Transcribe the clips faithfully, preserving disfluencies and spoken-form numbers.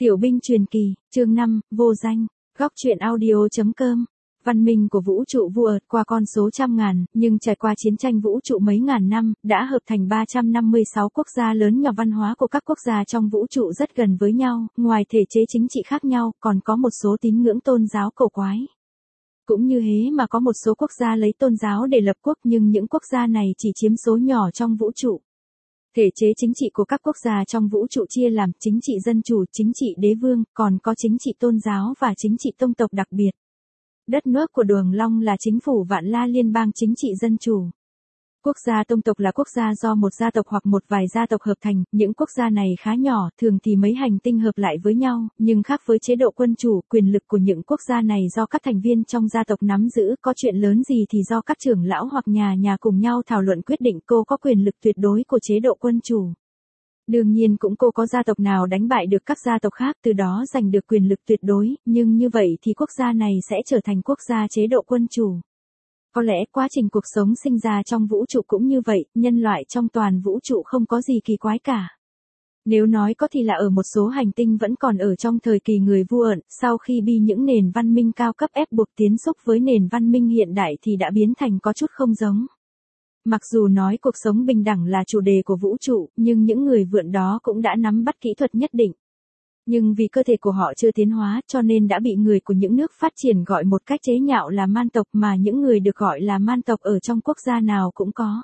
Tiểu binh truyền kỳ, chương năm, vô danh, góc truyện audio.com. Văn minh của vũ trụ vượt qua con số trăm ngàn, nhưng trải qua chiến tranh vũ trụ mấy ngàn năm, đã hợp thành ba trăm năm mươi sáu quốc gia lớn nhỏ. Văn hóa của các quốc gia trong vũ trụ rất gần với nhau, ngoài thể chế chính trị khác nhau, còn có một số tín ngưỡng tôn giáo cổ quái. Cũng như thế mà có một số quốc gia lấy tôn giáo để lập quốc, nhưng những quốc gia này chỉ chiếm số nhỏ trong vũ trụ. Thể chế chính trị của các quốc gia trong vũ trụ chia làm chính trị dân chủ, chính trị đế vương, còn có chính trị tôn giáo và chính trị tông tộc đặc biệt. Đất nước của Đường Long là chính phủ Vạn La Liên bang chính trị dân chủ. Quốc gia tông tộc là quốc gia do một gia tộc hoặc một vài gia tộc hợp thành, những quốc gia này khá nhỏ, thường thì mấy hành tinh hợp lại với nhau, nhưng khác với chế độ quân chủ, quyền lực của những quốc gia này do các thành viên trong gia tộc nắm giữ, có chuyện lớn gì thì do các trưởng lão hoặc nhà nhà cùng nhau thảo luận quyết định. Cô có quyền lực tuyệt đối của chế độ quân chủ. Đương nhiên cũng cô có gia tộc nào đánh bại được các gia tộc khác, từ đó giành được quyền lực tuyệt đối, nhưng như vậy thì quốc gia này sẽ trở thành quốc gia chế độ quân chủ. Có lẽ quá trình cuộc sống sinh ra trong vũ trụ cũng như vậy, nhân loại trong toàn vũ trụ không có gì kỳ quái cả. Nếu nói có thì là ở một số hành tinh vẫn còn ở trong thời kỳ người vua ẩn, sau khi bị những nền văn minh cao cấp ép buộc tiến xúc với nền văn minh hiện đại thì đã biến thành có chút không giống. Mặc dù nói cuộc sống bình đẳng là chủ đề của vũ trụ, nhưng những người vượn đó cũng đã nắm bắt kỹ thuật nhất định. Nhưng vì cơ thể của họ chưa tiến hóa cho nên đã bị người của những nước phát triển gọi một cách chế nhạo là man tộc, mà những người được gọi là man tộc ở trong quốc gia nào cũng có.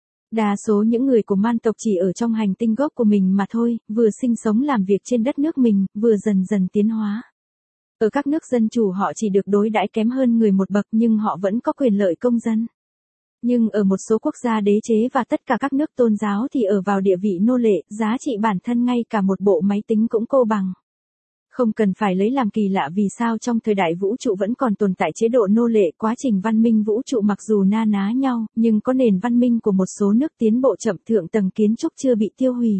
Đa số những người của man tộc chỉ ở trong hành tinh gốc của mình mà thôi, vừa sinh sống làm việc trên đất nước mình, vừa dần dần tiến hóa. Ở các nước dân chủ họ chỉ được đối đãi kém hơn người một bậc nhưng họ vẫn có quyền lợi công dân. Nhưng ở một số quốc gia đế chế và tất cả các nước tôn giáo thì ở vào địa vị nô lệ, giá trị bản thân ngay cả một bộ máy tính cũng cô bằng. Không cần phải lấy làm kỳ lạ vì sao trong thời đại vũ trụ vẫn còn tồn tại chế độ nô lệ. Quá trình văn minh vũ trụ mặc dù na ná nhau, nhưng có nền văn minh của một số nước tiến bộ chậm, thượng tầng kiến trúc chưa bị tiêu hủy.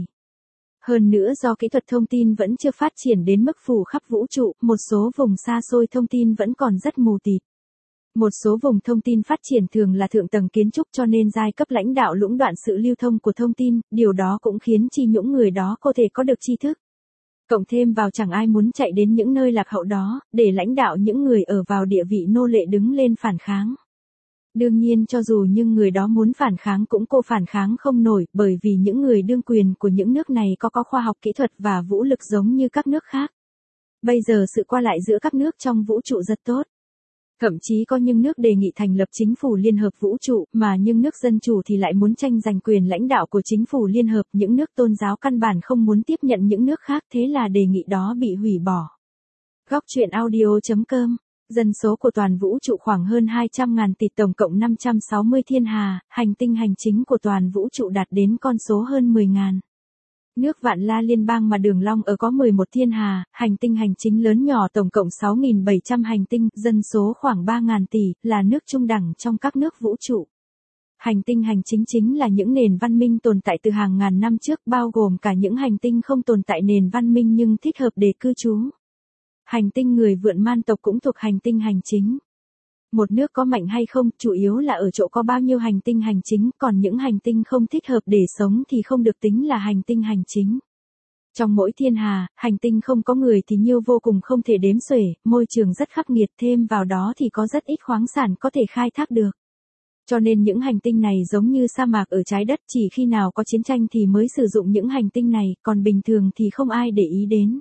Hơn nữa do kỹ thuật thông tin vẫn chưa phát triển đến mức phủ khắp vũ trụ, một số vùng xa xôi thông tin vẫn còn rất mù tịt. Một số vùng thông tin phát triển thường là thượng tầng kiến trúc cho nên giai cấp lãnh đạo lũng đoạn sự lưu thông của thông tin, điều đó cũng khiến chi những người đó có thể có được tri thức. Cộng thêm vào chẳng ai muốn chạy đến những nơi lạc hậu đó, để lãnh đạo những người ở vào địa vị nô lệ đứng lên phản kháng. Đương nhiên cho dù những người đó muốn phản kháng cũng cô phản kháng không nổi, bởi vì những người đương quyền của những nước này có có khoa học kỹ thuật và vũ lực giống như các nước khác. Bây giờ sự qua lại giữa các nước trong vũ trụ rất tốt. Thậm chí có những nước đề nghị thành lập chính phủ liên hợp vũ trụ, mà những nước dân chủ thì lại muốn tranh giành quyền lãnh đạo của chính phủ liên hợp. Những nước tôn giáo căn bản không muốn tiếp nhận những nước khác, thế là đề nghị đó bị hủy bỏ. Góc truyện audio.com. Dân số của toàn vũ trụ khoảng hơn hai trăm ngàn tỷ, tổng cộng năm trăm sáu mươi thiên hà, hành tinh hành chính của toàn vũ trụ đạt đến con số hơn mười ngàn. Nước Vạn La Liên bang mà Đường Long ở có mười một thiên hà, hành tinh hành chính lớn nhỏ tổng cộng sáu nghìn bảy trăm hành tinh, dân số khoảng ba ngàn tỷ, là nước trung đẳng trong các nước vũ trụ. Hành tinh hành chính chính là những nền văn minh tồn tại từ hàng ngàn năm trước, bao gồm cả những hành tinh không tồn tại nền văn minh nhưng thích hợp để cư trú. Hành tinh người vượn man tộc cũng thuộc hành tinh hành chính. Một nước có mạnh hay không, chủ yếu là ở chỗ có bao nhiêu hành tinh hành chính, còn những hành tinh không thích hợp để sống thì không được tính là hành tinh hành chính. Trong mỗi thiên hà, hành tinh không có người thì nhiều vô cùng không thể đếm xuể, môi trường rất khắc nghiệt, thêm vào đó thì có rất ít khoáng sản có thể khai thác được. Cho nên những hành tinh này giống như sa mạc ở trái đất, chỉ khi nào có chiến tranh thì mới sử dụng những hành tinh này, còn bình thường thì không ai để ý đến.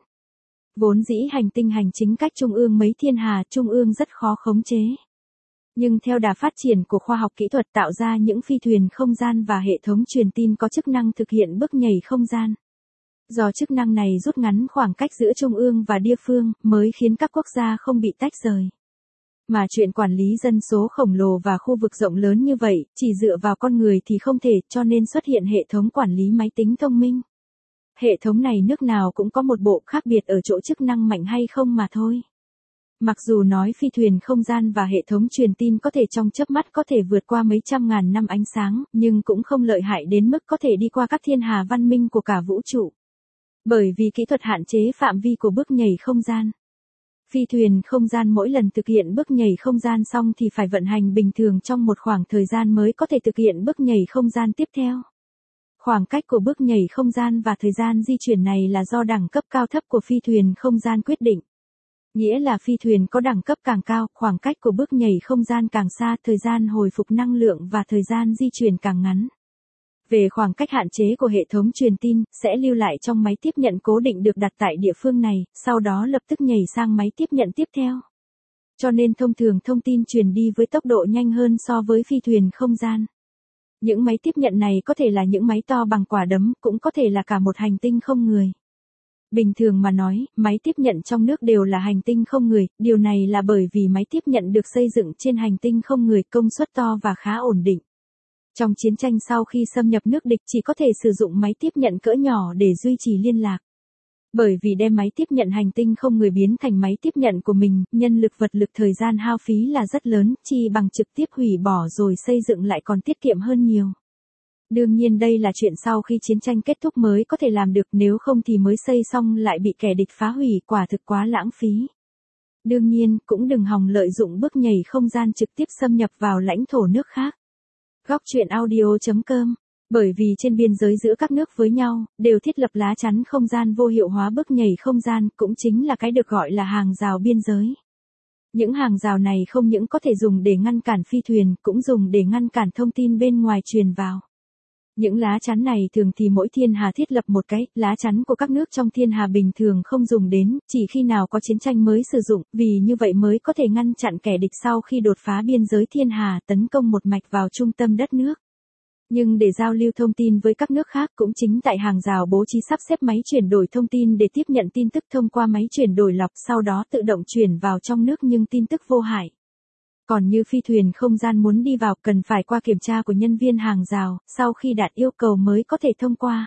Vốn dĩ hành tinh hành chính cách trung ương mấy thiên hà, trung ương rất khó khống chế. Nhưng theo đà phát triển của khoa học kỹ thuật tạo ra những phi thuyền không gian và hệ thống truyền tin có chức năng thực hiện bước nhảy không gian. Do chức năng này rút ngắn khoảng cách giữa trung ương và địa phương, mới khiến các quốc gia không bị tách rời. Mà chuyện quản lý dân số khổng lồ và khu vực rộng lớn như vậy, chỉ dựa vào con người thì không thể, cho nên xuất hiện hệ thống quản lý máy tính thông minh. Hệ thống này nước nào cũng có một bộ, khác biệt ở chỗ chức năng mạnh hay không mà thôi. Mặc dù nói phi thuyền không gian và hệ thống truyền tin có thể trong chớp mắt có thể vượt qua mấy trăm ngàn năm ánh sáng, nhưng cũng không lợi hại đến mức có thể đi qua các thiên hà văn minh của cả vũ trụ. Bởi vì kỹ thuật hạn chế phạm vi của bước nhảy không gian. Phi thuyền không gian mỗi lần thực hiện bước nhảy không gian xong thì phải vận hành bình thường trong một khoảng thời gian mới có thể thực hiện bước nhảy không gian tiếp theo. Khoảng cách của bước nhảy không gian và thời gian di chuyển này là do đẳng cấp cao thấp của phi thuyền không gian quyết định. Nghĩa là phi thuyền có đẳng cấp càng cao, khoảng cách của bước nhảy không gian càng xa, thời gian hồi phục năng lượng và thời gian di chuyển càng ngắn. Về khoảng cách hạn chế của hệ thống truyền tin, sẽ lưu lại trong máy tiếp nhận cố định được đặt tại địa phương này, sau đó lập tức nhảy sang máy tiếp nhận tiếp theo. Cho nên thông thường thông tin truyền đi với tốc độ nhanh hơn so với phi thuyền không gian. Những máy tiếp nhận này có thể là những máy to bằng quả đấm, cũng có thể là cả một hành tinh không người. Bình thường mà nói, máy tiếp nhận trong nước đều là hành tinh không người, điều này là bởi vì máy tiếp nhận được xây dựng trên hành tinh không người, công suất to và khá ổn định. Trong chiến tranh sau khi xâm nhập nước địch chỉ có thể sử dụng máy tiếp nhận cỡ nhỏ để duy trì liên lạc. Bởi vì đem máy tiếp nhận hành tinh không người biến thành máy tiếp nhận của mình, nhân lực vật lực thời gian hao phí là rất lớn, chi bằng trực tiếp hủy bỏ rồi xây dựng lại còn tiết kiệm hơn nhiều. Đương nhiên đây là chuyện sau khi chiến tranh kết thúc mới có thể làm được, nếu không thì mới xây xong lại bị kẻ địch phá hủy, quả thực quá lãng phí. Đương nhiên, cũng đừng hòng lợi dụng bước nhảy không gian trực tiếp xâm nhập vào lãnh thổ nước khác. Góc truyện audio chấm com. Bởi vì trên biên giới giữa các nước với nhau, đều thiết lập lá chắn không gian vô hiệu hóa bước nhảy không gian, cũng chính là cái được gọi là hàng rào biên giới. Những hàng rào này không những có thể dùng để ngăn cản phi thuyền, cũng dùng để ngăn cản thông tin bên ngoài truyền vào. Những lá chắn này thường thì mỗi thiên hà thiết lập một cái, lá chắn của các nước trong thiên hà bình thường không dùng đến, chỉ khi nào có chiến tranh mới sử dụng, vì như vậy mới có thể ngăn chặn kẻ địch sau khi đột phá biên giới thiên hà tấn công một mạch vào trung tâm đất nước. Nhưng để giao lưu thông tin với các nước khác cũng chính tại hàng rào bố trí sắp xếp máy chuyển đổi thông tin để tiếp nhận tin tức thông qua máy chuyển đổi lọc, sau đó tự động chuyển vào trong nước nhưng tin tức vô hại. Còn như phi thuyền không gian muốn đi vào cần phải qua kiểm tra của nhân viên hàng rào, sau khi đạt yêu cầu mới có thể thông qua.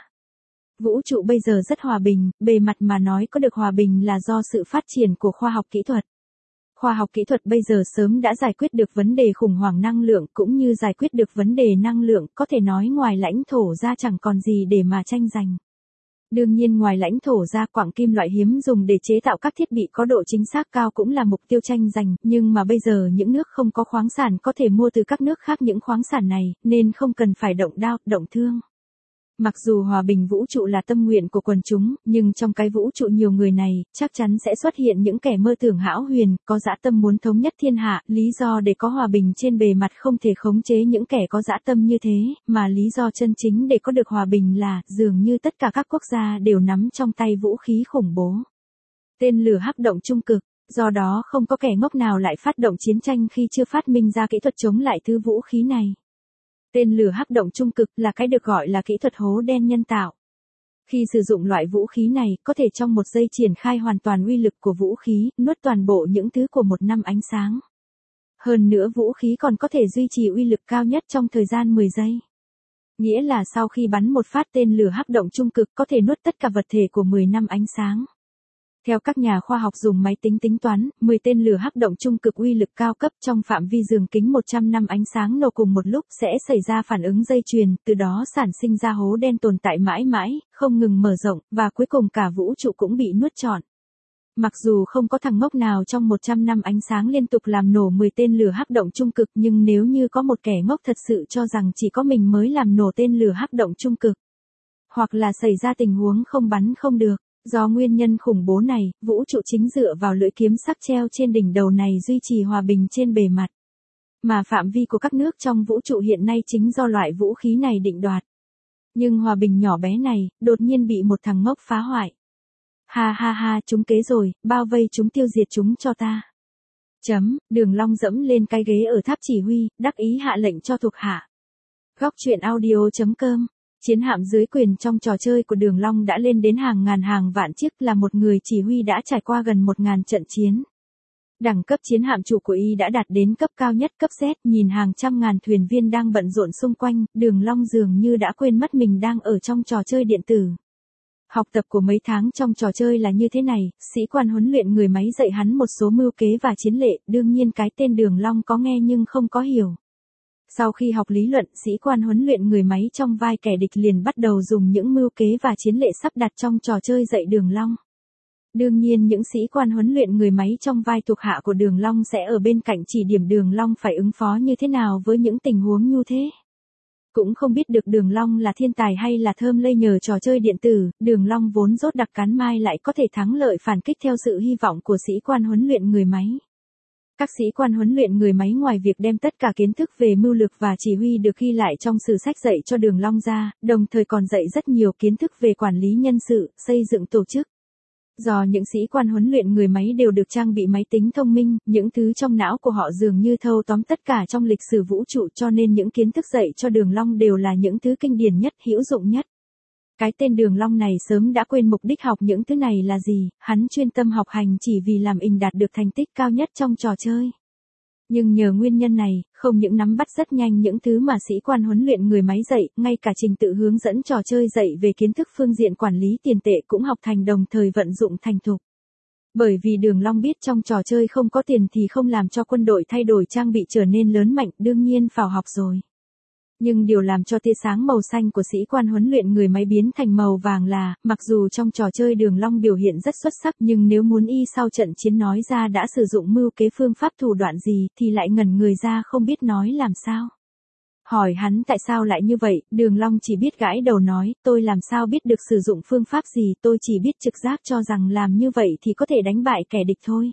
Vũ trụ bây giờ rất hòa bình, bề mặt mà nói có được hòa bình là do sự phát triển của khoa học kỹ thuật. Khoa học kỹ thuật bây giờ sớm đã giải quyết được vấn đề khủng hoảng năng lượng cũng như giải quyết được vấn đề năng lượng, có thể nói ngoài lãnh thổ ra chẳng còn gì để mà tranh giành. Đương nhiên ngoài lãnh thổ ra, quặng kim loại hiếm dùng để chế tạo các thiết bị có độ chính xác cao cũng là mục tiêu tranh giành, nhưng mà bây giờ những nước không có khoáng sản có thể mua từ các nước khác những khoáng sản này, nên không cần phải động đao, động thương. Mặc dù hòa bình vũ trụ là tâm nguyện của quần chúng, nhưng trong cái vũ trụ nhiều người này, chắc chắn sẽ xuất hiện những kẻ mơ tưởng hão huyền, có dã tâm muốn thống nhất thiên hạ, lý do để có hòa bình trên bề mặt không thể khống chế những kẻ có dã tâm như thế, mà lý do chân chính để có được hòa bình là, dường như tất cả các quốc gia đều nắm trong tay vũ khí khủng bố. Tên lửa hắc động trung cực, do đó không có kẻ ngốc nào lại phát động chiến tranh khi chưa phát minh ra kỹ thuật chống lại thứ vũ khí này. Tên lửa hắc động trung cực là cái được gọi là kỹ thuật hố đen nhân tạo. Khi sử dụng loại vũ khí này, có thể trong một giây triển khai hoàn toàn uy lực của vũ khí, nuốt toàn bộ những thứ của một năm ánh sáng. Hơn nữa vũ khí còn có thể duy trì uy lực cao nhất trong thời gian mười giây. Nghĩa là sau khi bắn một phát tên lửa hắc động trung cực có thể nuốt tất cả vật thể của mười năm ánh sáng. Theo các nhà khoa học dùng máy tính tính toán, mười tên lửa hắc động trung cực uy lực cao cấp trong phạm vi đường kính một trăm năm ánh sáng nổ cùng một lúc sẽ xảy ra phản ứng dây chuyền, từ đó sản sinh ra hố đen tồn tại mãi mãi, không ngừng mở rộng, và cuối cùng cả vũ trụ cũng bị nuốt trọn. Mặc dù không có thằng ngốc nào trong một trăm năm ánh sáng liên tục làm nổ mười tên lửa hắc động trung cực, nhưng nếu như có một kẻ ngốc thật sự cho rằng chỉ có mình mới làm nổ tên lửa hắc động trung cực, hoặc là xảy ra tình huống không bắn không được. Do nguyên nhân khủng bố này, vũ trụ chính dựa vào lưỡi kiếm sắc treo trên đỉnh đầu này duy trì hòa bình trên bề mặt. Mà phạm vi của các nước trong vũ trụ hiện nay chính do loại vũ khí này định đoạt. Nhưng hòa bình nhỏ bé này, đột nhiên bị một thằng ngốc phá hoại. Ha ha ha, chúng kế rồi, bao vây chúng, tiêu diệt chúng cho ta. Chấm, Đường Long dẫm lên cái ghế ở tháp chỉ huy, đắc ý hạ lệnh cho thuộc hạ. Góc truyện audio chấm com. Chiến hạm dưới quyền trong trò chơi của Đường Long đã lên đến hàng ngàn hàng vạn chiếc, là một người chỉ huy đã trải qua gần một ngàn trận chiến. Đẳng cấp chiến hạm chủ của y đã đạt đến cấp cao nhất, cấp Z, nhìn hàng trăm ngàn thuyền viên đang bận rộn xung quanh, Đường Long dường như đã quên mất mình đang ở trong trò chơi điện tử. Học tập của mấy tháng trong trò chơi là như thế này, sĩ quan huấn luyện người máy dạy hắn một số mưu kế và chiến lệ, đương nhiên cái tên Đường Long có nghe nhưng không có hiểu. Sau khi học lý luận, sĩ quan huấn luyện người máy trong vai kẻ địch liền bắt đầu dùng những mưu kế và chiến lệ sắp đặt trong trò chơi dạy Đường Long. Đương nhiên những sĩ quan huấn luyện người máy trong vai thuộc hạ của Đường Long sẽ ở bên cạnh chỉ điểm Đường Long phải ứng phó như thế nào với những tình huống như thế. Cũng không biết được Đường Long là thiên tài hay là thơm lây nhờ trò chơi điện tử, Đường Long vốn rốt đặc cán mai lại có thể thắng lợi phản kích theo sự hy vọng của sĩ quan huấn luyện người máy. Các sĩ quan huấn luyện người máy ngoài việc đem tất cả kiến thức về mưu lược và chỉ huy được ghi lại trong sử sách dạy cho Đường Long ra, đồng thời còn dạy rất nhiều kiến thức về quản lý nhân sự, xây dựng tổ chức. Do những sĩ quan huấn luyện người máy đều được trang bị máy tính thông minh, những thứ trong não của họ dường như thâu tóm tất cả trong lịch sử vũ trụ, cho nên những kiến thức dạy cho Đường Long đều là những thứ kinh điển nhất, hữu dụng nhất. Cái tên Đường Long này sớm đã quên mục đích học những thứ này là gì, hắn chuyên tâm học hành chỉ vì làm ình đạt được thành tích cao nhất trong trò chơi. Nhưng nhờ nguyên nhân này, không những nắm bắt rất nhanh những thứ mà sĩ quan huấn luyện người máy dạy, ngay cả trình tự hướng dẫn trò chơi dạy về kiến thức phương diện quản lý tiền tệ cũng học thành, đồng thời vận dụng thành thục. Bởi vì Đường Long biết trong trò chơi không có tiền thì không làm cho quân đội thay đổi trang bị trở nên lớn mạnh, đương nhiên phải học rồi. Nhưng điều làm cho tia sáng màu xanh của sĩ quan huấn luyện người máy biến thành màu vàng là, mặc dù trong trò chơi Đường Long biểu hiện rất xuất sắc, nhưng nếu muốn y sau trận chiến nói ra đã sử dụng mưu kế phương pháp thủ đoạn gì thì lại ngẩn người ra không biết nói làm sao. Hỏi hắn tại sao lại như vậy, Đường Long chỉ biết gãi đầu nói, tôi làm sao biết được sử dụng phương pháp gì, tôi chỉ biết trực giác cho rằng làm như vậy thì có thể đánh bại kẻ địch thôi.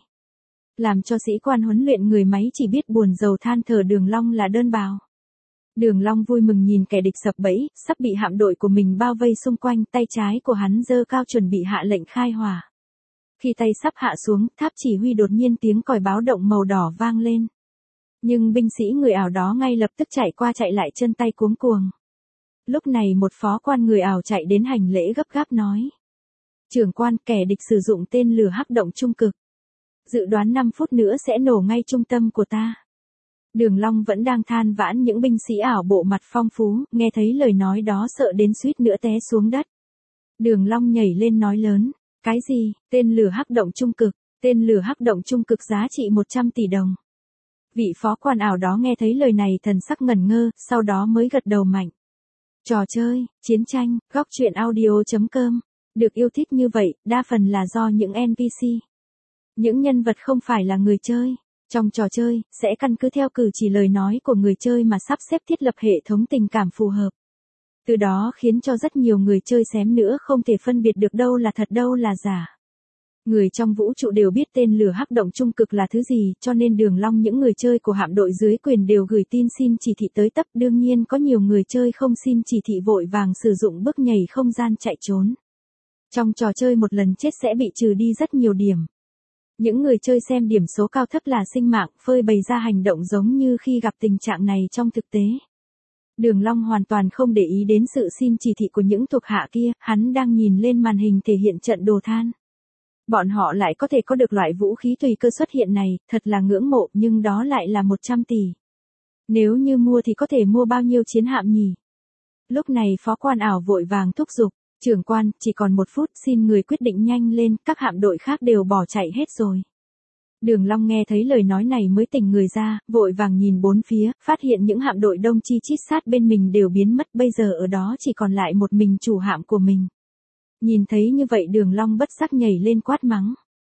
Làm cho sĩ quan huấn luyện người máy chỉ biết buồn rầu than thở Đường Long là đơn bào. Đường Long vui mừng nhìn kẻ địch sập bẫy, sắp bị hạm đội của mình bao vây xung quanh, tay trái của hắn giơ cao chuẩn bị hạ lệnh khai hỏa. Khi tay sắp hạ xuống, tháp chỉ huy đột nhiên tiếng còi báo động màu đỏ vang lên. Nhưng binh sĩ người ảo đó ngay lập tức chạy qua chạy lại chân tay cuống cuồng. Lúc này một phó quan người ảo chạy đến hành lễ gấp gáp nói. Trưởng quan, kẻ địch sử dụng tên lửa hắc động trung cực. Dự đoán năm phút nữa sẽ nổ ngay trung tâm của ta. Đường Long vẫn đang than vãn những binh sĩ ảo bộ mặt phong phú, nghe thấy lời nói đó sợ đến suýt nữa té xuống đất. Đường Long nhảy lên nói lớn, cái gì, tên lửa hắc động trung cực, tên lửa hắc động trung cực giá trị một trăm tỷ đồng. Vị phó quan ảo đó nghe thấy lời này thần sắc ngẩn ngơ, sau đó mới gật đầu mạnh. Trò chơi, chiến tranh, góc truyện audio chấm com, được yêu thích như vậy, đa phần là do những en pê xê. Những nhân vật không phải là người chơi. Trong trò chơi, sẽ căn cứ theo cử chỉ lời nói của người chơi mà sắp xếp thiết lập hệ thống tình cảm phù hợp. Từ đó khiến cho rất nhiều người chơi xém nữa không thể phân biệt được đâu là thật đâu là giả. Người trong vũ trụ đều biết tên lửa hắc động trung cực là thứ gì, cho nên Đường Long những người chơi của hạm đội dưới quyền đều gửi tin xin chỉ thị tới tấp. Đương nhiên có nhiều người chơi không xin chỉ thị vội vàng sử dụng bước nhảy không gian chạy trốn. Trong trò chơi một lần chết sẽ bị trừ đi rất nhiều điểm. Những người chơi xem điểm số cao thấp là sinh mạng, phơi bày ra hành động giống như khi gặp tình trạng này trong thực tế. Đường Long hoàn toàn không để ý đến sự xin chỉ thị của những thuộc hạ kia, hắn đang nhìn lên màn hình thể hiện trận đồ than. Bọn họ lại có thể có được loại vũ khí tùy cơ xuất hiện này, thật là ngưỡng mộ, nhưng đó lại là một trăm tỷ. Nếu như mua thì có thể mua bao nhiêu chiến hạm nhỉ? Lúc này phó quan ảo vội vàng thúc giục. Trưởng quan, chỉ còn một phút, xin người quyết định nhanh lên, các hạm đội khác đều bỏ chạy hết rồi. Đường Long nghe thấy lời nói này mới tỉnh người ra, vội vàng nhìn bốn phía, phát hiện những hạm đội đông chi chít sát bên mình đều biến mất, bây giờ ở đó chỉ còn lại một mình chủ hạm của mình. Nhìn thấy như vậy Đường Long bất giác nhảy lên quát mắng.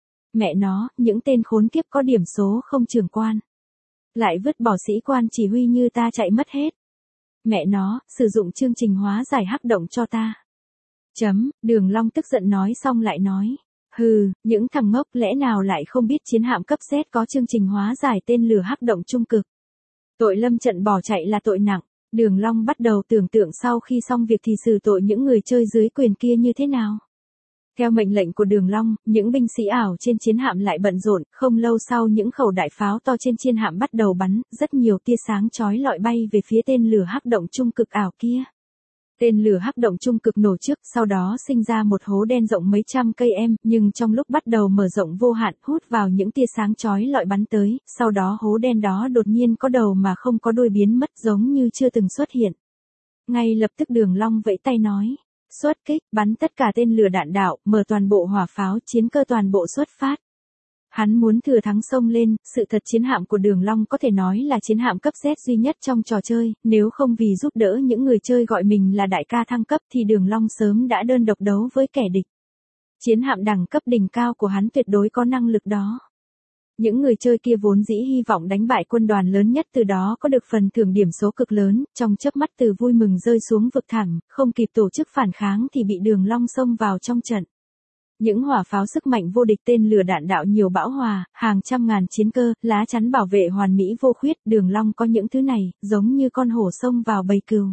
Mẹ nó, những tên khốn kiếp có điểm số không trưởng quan. Lại vứt bỏ sĩ quan chỉ huy như ta chạy mất hết. Mẹ nó, sử dụng chương trình hóa giải hắc động cho ta. Chấm, Đường Long tức giận nói xong lại nói. Hừ, những thằng ngốc lẽ nào lại không biết chiến hạm cấp Z có chương trình hóa giải tên lửa hắc động trung cực. Tội lâm trận bỏ chạy là tội nặng. Đường Long bắt đầu tưởng tượng sau khi xong việc thì xử tội những người chơi dưới quyền kia như thế nào. Theo mệnh lệnh của Đường Long, những binh sĩ ảo trên chiến hạm lại bận rộn, không lâu sau những khẩu đại pháo to trên chiến hạm bắt đầu bắn, rất nhiều tia sáng chói lọi bay về phía tên lửa hắc động trung cực ảo kia. Tên lửa hắc động trung cực nổ trước, sau đó sinh ra một hố đen rộng mấy trăm cây em, nhưng trong lúc bắt đầu mở rộng vô hạn, hút vào những tia sáng chói lọi bắn tới, sau đó hố đen đó đột nhiên có đầu mà không có đuôi biến mất giống như chưa từng xuất hiện. Ngay lập tức Đường Long vẫy tay nói, xuất kích, bắn tất cả tên lửa đạn đạo, mở toàn bộ hỏa pháo, chiến cơ toàn bộ xuất phát. Hắn muốn thừa thắng xông lên, sự thật chiến hạm của Đường Long có thể nói là chiến hạm cấp Z duy nhất trong trò chơi, nếu không vì giúp đỡ những người chơi gọi mình là đại ca thăng cấp thì Đường Long sớm đã đơn độc đấu với kẻ địch. Chiến hạm đẳng cấp đỉnh cao của hắn tuyệt đối có năng lực đó. Những người chơi kia vốn dĩ hy vọng đánh bại quân đoàn lớn nhất, từ đó có được phần thưởng điểm số cực lớn, trong chớp mắt từ vui mừng rơi xuống vực thẳm, không kịp tổ chức phản kháng thì bị Đường Long xông vào trong trận. Những hỏa pháo sức mạnh vô địch, tên lửa đạn đạo nhiều bão hòa, hàng trăm ngàn chiến cơ, lá chắn bảo vệ hoàn mỹ vô khuyết, Đường Long có những thứ này, giống như con hổ xông vào bầy cừu.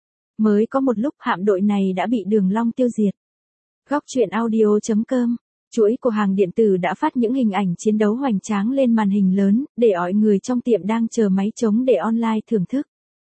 Mới có một lúc hạm đội này đã bị Đường Long tiêu diệt. Góc truyện audio chấm com. Chuỗi của hàng điện tử đã phát những hình ảnh chiến đấu hoành tráng lên màn hình lớn, để mọi người trong tiệm đang chờ máy trống để online thưởng thức.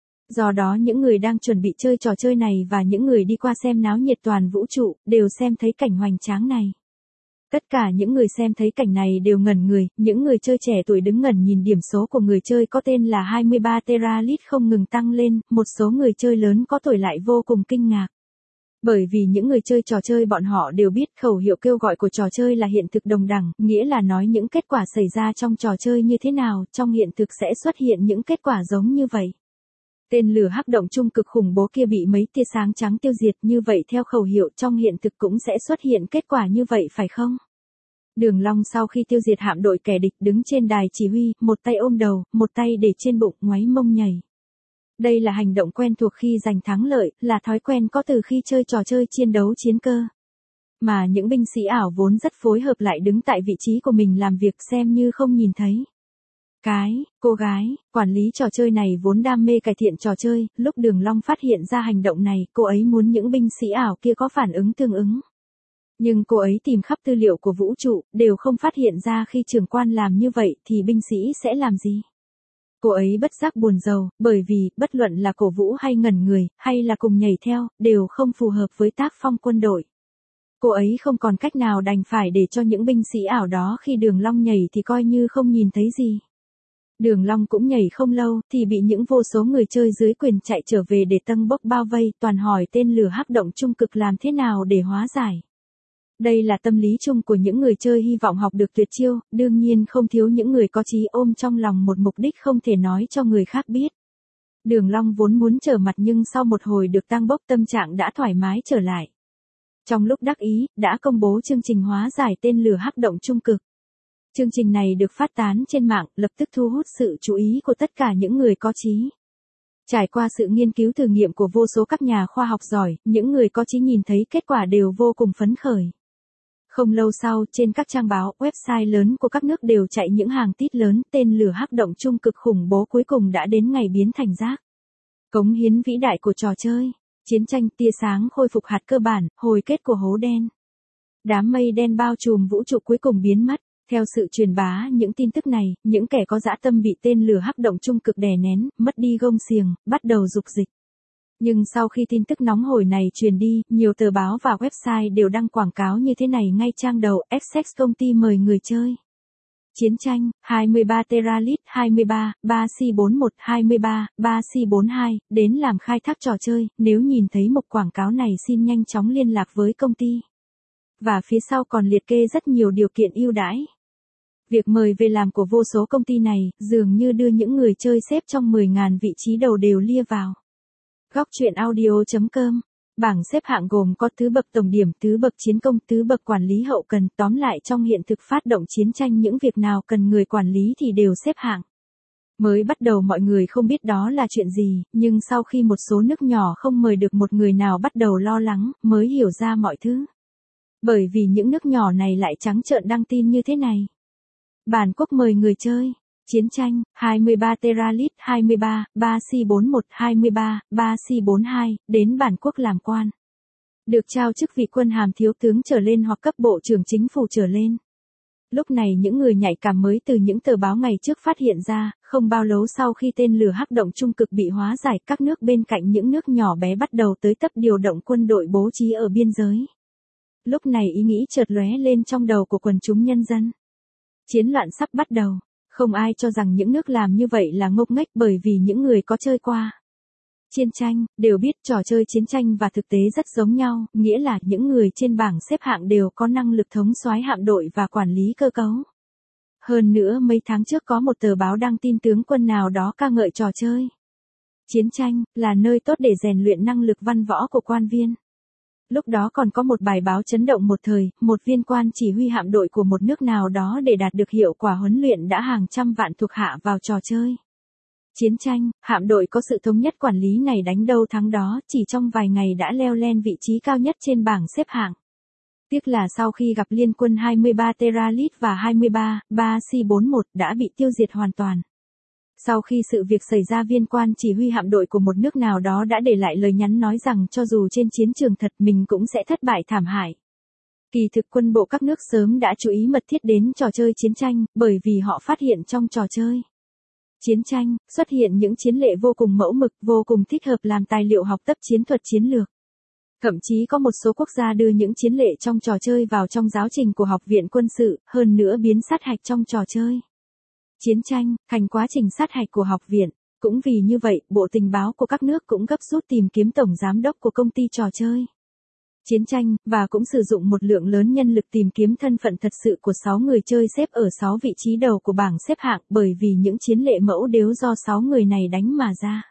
Do đó những người đang chuẩn bị chơi trò chơi này và những người đi qua xem náo nhiệt toàn vũ trụ, đều xem thấy cảnh hoành tráng này. Tất cả những người xem thấy cảnh này đều ngẩn người, những người chơi trẻ tuổi đứng ngẩn nhìn điểm số của người chơi có tên là hai mươi ba teralit không ngừng tăng lên, một số người chơi lớn có tuổi lại vô cùng kinh ngạc. Bởi vì những người chơi trò chơi bọn họ đều biết khẩu hiệu kêu gọi của trò chơi là hiện thực đồng đẳng, nghĩa là nói những kết quả xảy ra trong trò chơi như thế nào, trong hiện thực sẽ xuất hiện những kết quả giống như vậy. Tên lửa hắc động trung cực khủng bố kia bị mấy tia sáng trắng tiêu diệt, như vậy theo khẩu hiệu trong hiện thực cũng sẽ xuất hiện kết quả như vậy phải không? Đường Long sau khi tiêu diệt hạm đội kẻ địch đứng trên đài chỉ huy, một tay ôm đầu, một tay để trên bụng, ngoáy mông nhảy. Đây là hành động quen thuộc khi giành thắng lợi, là thói quen có từ khi chơi trò chơi chiến đấu chiến cơ. Mà những binh sĩ ảo vốn rất phối hợp lại đứng tại vị trí của mình làm việc xem như không nhìn thấy. Cái, cô gái, quản lý trò chơi này vốn đam mê cải thiện trò chơi, lúc Đường Long phát hiện ra hành động này, cô ấy muốn những binh sĩ ảo kia có phản ứng tương ứng. Nhưng cô ấy tìm khắp tư liệu của vũ trụ, đều không phát hiện ra khi trưởng quan làm như vậy thì binh sĩ sẽ làm gì. Cô ấy bất giác buồn rầu, bởi vì, bất luận là cổ vũ hay ngẩn người, hay là cùng nhảy theo, đều không phù hợp với tác phong quân đội. Cô ấy không còn cách nào đành phải để cho những binh sĩ ảo đó khi Đường Long nhảy thì coi như không nhìn thấy gì. Đường Long cũng nhảy không lâu, thì bị những vô số người chơi dưới quyền chạy trở về để tăng bốc bao vây, toàn hỏi tên lửa hắc động trung cực làm thế nào để hóa giải. Đây là tâm lý chung của những người chơi hy vọng học được tuyệt chiêu, đương nhiên không thiếu những người có chí ôm trong lòng một mục đích không thể nói cho người khác biết. Đường Long vốn muốn trở mặt nhưng sau một hồi được tăng bốc tâm trạng đã thoải mái trở lại. Trong lúc đắc ý, đã công bố chương trình hóa giải tên lửa hắc động trung cực. Chương trình này được phát tán trên mạng, lập tức thu hút sự chú ý của tất cả những người có chí. Trải qua sự nghiên cứu thử nghiệm của vô số các nhà khoa học giỏi, những người có chí nhìn thấy kết quả đều vô cùng phấn khởi. Không lâu sau, trên các trang báo, website lớn của các nước đều chạy những hàng tít lớn, tên lửa hắc động trung cực khủng bố cuối cùng đã đến ngày biến thành rác. Cống hiến vĩ đại của trò chơi, chiến tranh, tia sáng khôi phục hạt cơ bản, hồi kết của hố đen. Đám mây đen bao trùm vũ trụ cuối cùng biến mất. Theo sự truyền bá những tin tức này, những kẻ có dã tâm bị tên lửa hắc động trung cực đè nén, mất đi gông xiềng, bắt đầu dục dịch. Nhưng sau khi tin tức nóng hổi này truyền đi, nhiều tờ báo và website đều đăng quảng cáo như thế này ngay trang đầu, Essex công ty mời người chơi. Chiến tranh, hai mươi ba teralit, hai mươi ba, ba C bốn mươi mốt, hai mươi ba, ba C bốn mươi hai, đến làm khai thác trò chơi, nếu nhìn thấy một quảng cáo này xin nhanh chóng liên lạc với công ty. Và phía sau còn liệt kê rất nhiều điều kiện ưu đãi. Việc mời về làm của vô số công ty này, dường như đưa những người chơi xếp trong mười nghìn vị trí đầu đều lia vào. Góc truyện audio chấm com. Bảng xếp hạng gồm có tứ bậc tổng điểm, tứ bậc chiến công, tứ bậc quản lý hậu cần, tóm lại trong hiện thực phát động chiến tranh những việc nào cần người quản lý thì đều xếp hạng. Mới bắt đầu mọi người không biết đó là chuyện gì, nhưng sau khi một số nước nhỏ không mời được một người nào bắt đầu lo lắng, mới hiểu ra mọi thứ. Bởi vì những nước nhỏ này lại trắng trợn đăng tin như thế này. Bản quốc mời người chơi. Chiến tranh, hai mươi ba teralit, hai mươi ba, ba C bốn mươi mốt, hai mươi ba, ba C bốn mươi hai, đến bản quốc làm quan. Được trao chức vị quân hàm thiếu tướng trở lên hoặc cấp bộ trưởng chính phủ trở lên. Lúc này những người nhạy cảm mới từ những tờ báo ngày trước phát hiện ra, không bao lâu sau khi tên lửa hắc động trung cực bị hóa giải, các nước bên cạnh những nước nhỏ bé bắt đầu tới tấp điều động quân đội bố trí ở biên giới. Lúc này ý nghĩ chợt lóe lên trong đầu của quần chúng nhân dân. Chiến loạn sắp bắt đầu. Không ai cho rằng những nước làm như vậy là ngốc nghếch, bởi vì những người có chơi qua chiến tranh, đều biết trò chơi chiến tranh và thực tế rất giống nhau, nghĩa là những người trên bảng xếp hạng đều có năng lực thống soái hạm đội và quản lý cơ cấu. Hơn nữa mấy tháng trước có một tờ báo đăng tin tướng quân nào đó ca ngợi trò chơi chiến tranh là nơi tốt để rèn luyện năng lực văn võ của quan viên. Lúc đó còn có một bài báo chấn động một thời, một viên quan chỉ huy hạm đội của một nước nào đó để đạt được hiệu quả huấn luyện đã hàng trăm vạn thuộc hạ vào trò chơi. Chiến tranh, hạm đội có sự thống nhất quản lý này đánh đâu thắng đó, chỉ trong vài ngày đã leo lên vị trí cao nhất trên bảng xếp hạng. Tiếc là sau khi gặp liên quân hai mươi ba Teralit và hai mươi ba, ba C bốn mươi mốt đã bị tiêu diệt hoàn toàn. Sau khi sự việc xảy ra, viên quan chỉ huy hạm đội của một nước nào đó đã để lại lời nhắn nói rằng cho dù trên chiến trường thật mình cũng sẽ thất bại thảm hại. Kỳ thực quân bộ các nước sớm đã chú ý mật thiết đến trò chơi chiến tranh, bởi vì họ phát hiện trong trò chơi chiến tranh xuất hiện những chiến lệ vô cùng mẫu mực, vô cùng thích hợp làm tài liệu học tập chiến thuật chiến lược. Thậm chí có một số quốc gia đưa những chiến lệ trong trò chơi vào trong giáo trình của học viện quân sự, hơn nữa biến sát hạch trong trò chơi chiến tranh thành quá trình sát hạch của học viện. Cũng vì như vậy, Bộ Tình báo của các nước cũng gấp rút tìm kiếm tổng giám đốc của công ty trò chơi chiến tranh, và cũng sử dụng một lượng lớn nhân lực tìm kiếm thân phận thật sự của sáu người chơi xếp ở sáu vị trí đầu của bảng xếp hạng, bởi vì những chiến lệ mẫu đều do sáu người này đánh mà ra.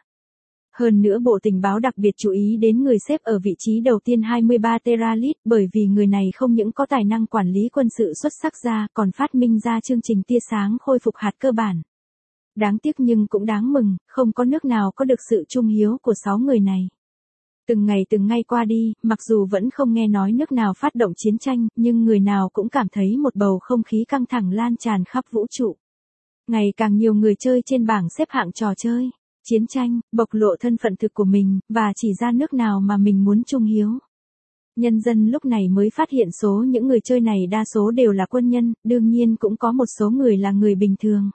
Hơn nữa Bộ Tình báo đặc biệt chú ý đến người xếp ở vị trí đầu tiên hai mươi ba Teralit, bởi vì người này không những có tài năng quản lý quân sự xuất sắc ra, còn phát minh ra chương trình tia sáng khôi phục hạt cơ bản. Đáng tiếc nhưng cũng đáng mừng, không có nước nào có được sự trung hiếu của sáu người này. Từng ngày từng ngày qua đi, mặc dù vẫn không nghe nói nước nào phát động chiến tranh, nhưng người nào cũng cảm thấy một bầu không khí căng thẳng lan tràn khắp vũ trụ. Ngày càng nhiều người chơi trên bảng xếp hạng trò chơi chiến tranh, bộc lộ thân phận thực của mình, và chỉ ra nước nào mà mình muốn trung hiếu. Nhân dân lúc này mới phát hiện số những người chơi này đa số đều là quân nhân, đương nhiên cũng có một số người là người bình thường.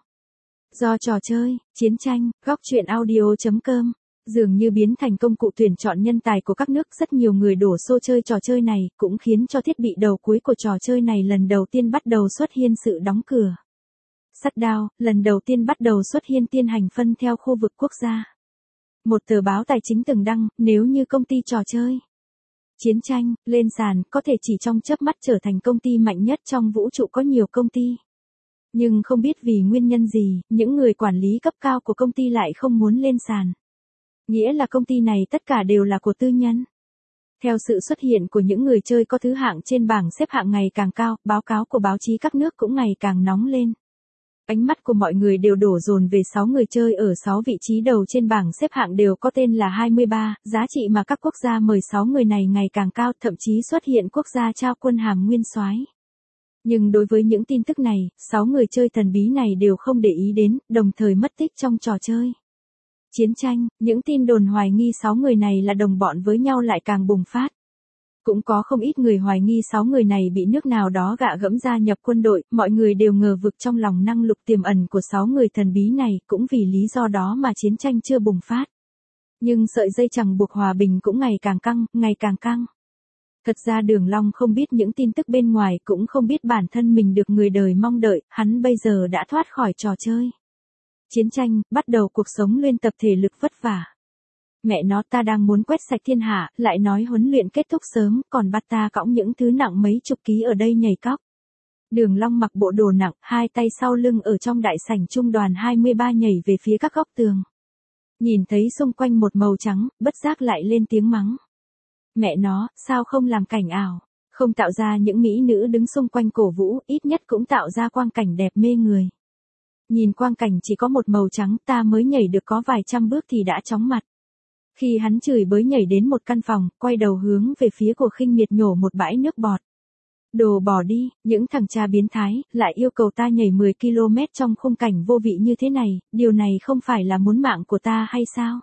Do trò chơi chiến tranh, góc truyện audio chấm com dường như biến thành công cụ tuyển chọn nhân tài của các nước, rất nhiều người đổ xô chơi trò chơi này, cũng khiến cho thiết bị đầu cuối của trò chơi này lần đầu tiên bắt đầu xuất hiện sự đóng cửa. Shutdown, lần đầu tiên bắt đầu xuất hiện tiên hành phân theo khu vực quốc gia. Một tờ báo tài chính từng đăng, nếu như công ty trò chơi chiến tranh lên sàn, có thể chỉ trong chớp mắt trở thành công ty mạnh nhất trong vũ trụ. Có nhiều công ty, nhưng không biết vì nguyên nhân gì, những người quản lý cấp cao của công ty lại không muốn lên sàn. Nghĩa là công ty này tất cả đều là của tư nhân. Theo sự xuất hiện của những người chơi có thứ hạng trên bảng xếp hạng ngày càng cao, báo cáo của báo chí các nước cũng ngày càng nóng lên. Ánh mắt của mọi người đều đổ dồn về sáu người chơi ở sáu vị trí đầu trên bảng xếp hạng đều có tên là hai mươi ba, giá trị mà các quốc gia mời sáu người này ngày càng cao, thậm chí xuất hiện quốc gia trao quân hàm nguyên soái. Nhưng đối với những tin tức này, sáu người chơi thần bí này đều không để ý đến, đồng thời mất tích trong trò chơi chiến tranh. Những tin đồn hoài nghi sáu người này là đồng bọn với nhau lại càng bùng phát. Cũng có không ít người hoài nghi sáu người này bị nước nào đó gạ gẫm gia nhập quân đội, mọi người đều ngờ vực trong lòng năng lực tiềm ẩn của sáu người thần bí này, cũng vì lý do đó mà chiến tranh chưa bùng phát. Nhưng sợi dây chằng buộc hòa bình cũng ngày càng căng, ngày càng căng. Thật ra Đường Long không biết những tin tức bên ngoài, cũng không biết bản thân mình được người đời mong đợi, hắn bây giờ đã thoát khỏi trò chơi chiến tranh, bắt đầu cuộc sống luyện tập thể lực vất vả. Mẹ nó, ta đang muốn quét sạch thiên hạ, lại nói huấn luyện kết thúc sớm, còn bắt ta cõng những thứ nặng mấy chục ký ở đây nhảy cóc. Đường Long mặc bộ đồ nặng, hai tay sau lưng ở trong đại sảnh trung đoàn hai mươi ba nhảy về phía các góc tường. Nhìn thấy xung quanh một màu trắng, bất giác lại lên tiếng mắng. Mẹ nó, sao không làm cảnh ảo, không tạo ra những mỹ nữ đứng xung quanh cổ vũ, ít nhất cũng tạo ra quang cảnh đẹp mê người. Nhìn quang cảnh chỉ có một màu trắng, ta mới nhảy được có vài trăm bước thì đã chóng mặt. Khi hắn chửi bới nhảy đến một căn phòng, quay đầu hướng về phía của Khinh Miệt nhổ một bãi nước bọt. Đồ bỏ đi, những thằng cha biến thái, lại yêu cầu ta nhảy mười ki lô mét trong khung cảnh vô vị như thế này, điều này không phải là muốn mạng của ta hay sao?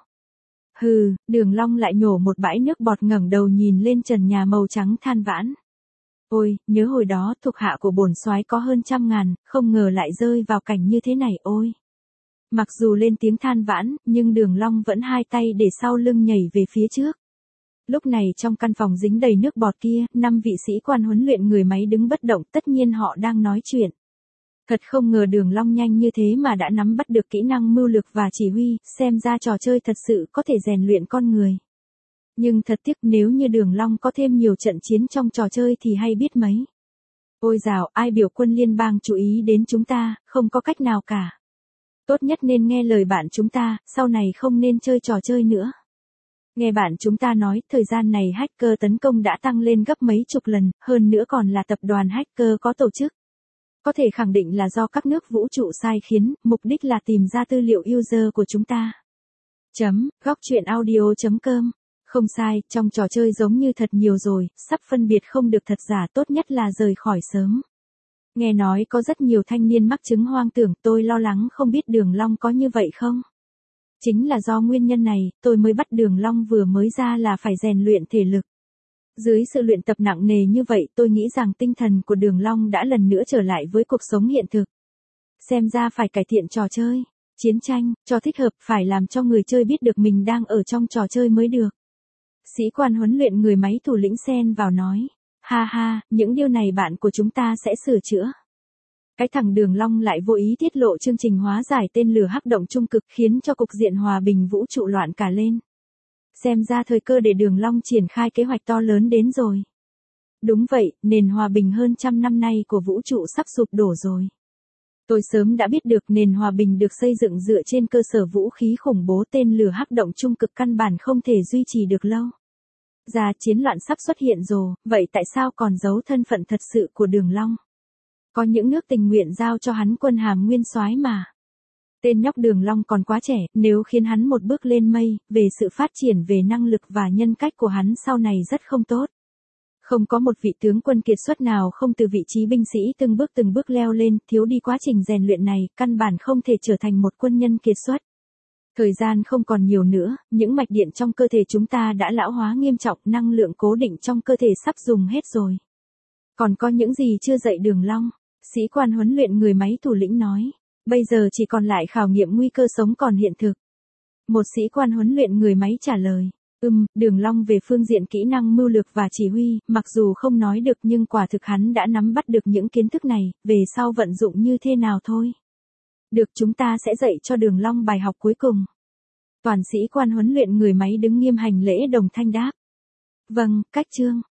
Hừ, Đường Long lại nhổ một bãi nước bọt, ngẩng đầu nhìn lên trần nhà màu trắng than vãn. Ôi, nhớ hồi đó thuộc hạ của bổn soái có hơn trăm ngàn, không ngờ lại rơi vào cảnh như thế này ôi. Mặc dù lên tiếng than vãn, nhưng Đường Long vẫn hai tay để sau lưng nhảy về phía trước. Lúc này trong căn phòng dính đầy nước bọt kia, năm vị sĩ quan huấn luyện người máy đứng bất động, tất nhiên họ đang nói chuyện. Thật không ngờ Đường Long nhanh như thế mà đã nắm bắt được kỹ năng mưu lược và chỉ huy, xem ra trò chơi thật sự có thể rèn luyện con người. Nhưng thật tiếc, nếu như Đường Long có thêm nhiều trận chiến trong trò chơi thì hay biết mấy. Ôi dào, ai biểu quân liên bang chú ý đến chúng ta, không có cách nào cả. Tốt nhất nên nghe lời bạn chúng ta, sau này không nên chơi trò chơi nữa. Nghe bạn chúng ta nói, thời gian này hacker tấn công đã tăng lên gấp mấy chục lần, hơn nữa còn là tập đoàn hacker có tổ chức. Có thể khẳng định là do các nước vũ trụ sai khiến, mục đích là tìm ra tư liệu user của chúng ta. Chấm, góc chuyện audio chấm com. Không sai, trong trò chơi giống như thật nhiều rồi, sắp phân biệt không được thật giả, tốt nhất là rời khỏi sớm. Nghe nói có rất nhiều thanh niên mắc chứng hoang tưởng, tôi lo lắng không biết Đường Long có như vậy không? Chính là do nguyên nhân này, tôi mới bắt Đường Long vừa mới ra là phải rèn luyện thể lực. Dưới sự luyện tập nặng nề như vậy, tôi nghĩ rằng tinh thần của Đường Long đã lần nữa trở lại với cuộc sống hiện thực. Xem ra phải cải thiện trò chơi. Chiến tranh, cho thích hợp, phải làm cho người chơi biết được mình đang ở trong trò chơi mới được. Sĩ quan huấn luyện người máy thủ lĩnh xen vào nói. Ha ha, những điều này bạn của chúng ta sẽ sửa chữa. Cái thằng Đường Long lại vô ý tiết lộ chương trình hóa giải tên lửa hắc động trung cực, khiến cho cục diện hòa bình vũ trụ loạn cả lên. Xem ra thời cơ để Đường Long triển khai kế hoạch to lớn đến rồi. Đúng vậy, nền hòa bình hơn trăm năm nay của vũ trụ sắp sụp đổ rồi. Tôi sớm đã biết được nền hòa bình được xây dựng dựa trên cơ sở vũ khí khủng bố, tên lửa hắc động trung cực căn bản không thể duy trì được lâu. Ra chiến loạn sắp xuất hiện rồi, vậy tại sao còn giấu thân phận thật sự của Đường Long? Có những nước tình nguyện giao cho hắn quân hàm nguyên soái mà. Tên nhóc Đường Long còn quá trẻ, nếu khiến hắn một bước lên mây, về sự phát triển về năng lực và nhân cách của hắn sau này rất không tốt. Không có một vị tướng quân kiệt xuất nào không từ vị trí binh sĩ từng bước từng bước leo lên, thiếu đi quá trình rèn luyện này, căn bản không thể trở thành một quân nhân kiệt xuất. Thời gian không còn nhiều nữa, những mạch điện trong cơ thể chúng ta đã lão hóa nghiêm trọng, năng lượng cố định trong cơ thể sắp dùng hết rồi. Còn có những gì chưa dạy Đường Long? Sĩ quan huấn luyện người máy thủ lĩnh nói. Bây giờ chỉ còn lại khảo nghiệm nguy cơ sống còn hiện thực. Một sĩ quan huấn luyện người máy trả lời. Ừm, Đường Long về phương diện kỹ năng mưu lược và chỉ huy, mặc dù không nói được nhưng quả thực hắn đã nắm bắt được những kiến thức này, về sau vận dụng như thế nào thôi. Được, chúng ta sẽ dạy cho Đường Long bài học cuối cùng. Toàn sĩ quan huấn luyện người máy đứng nghiêm hành lễ đồng thanh đáp. Vâng, cách chương.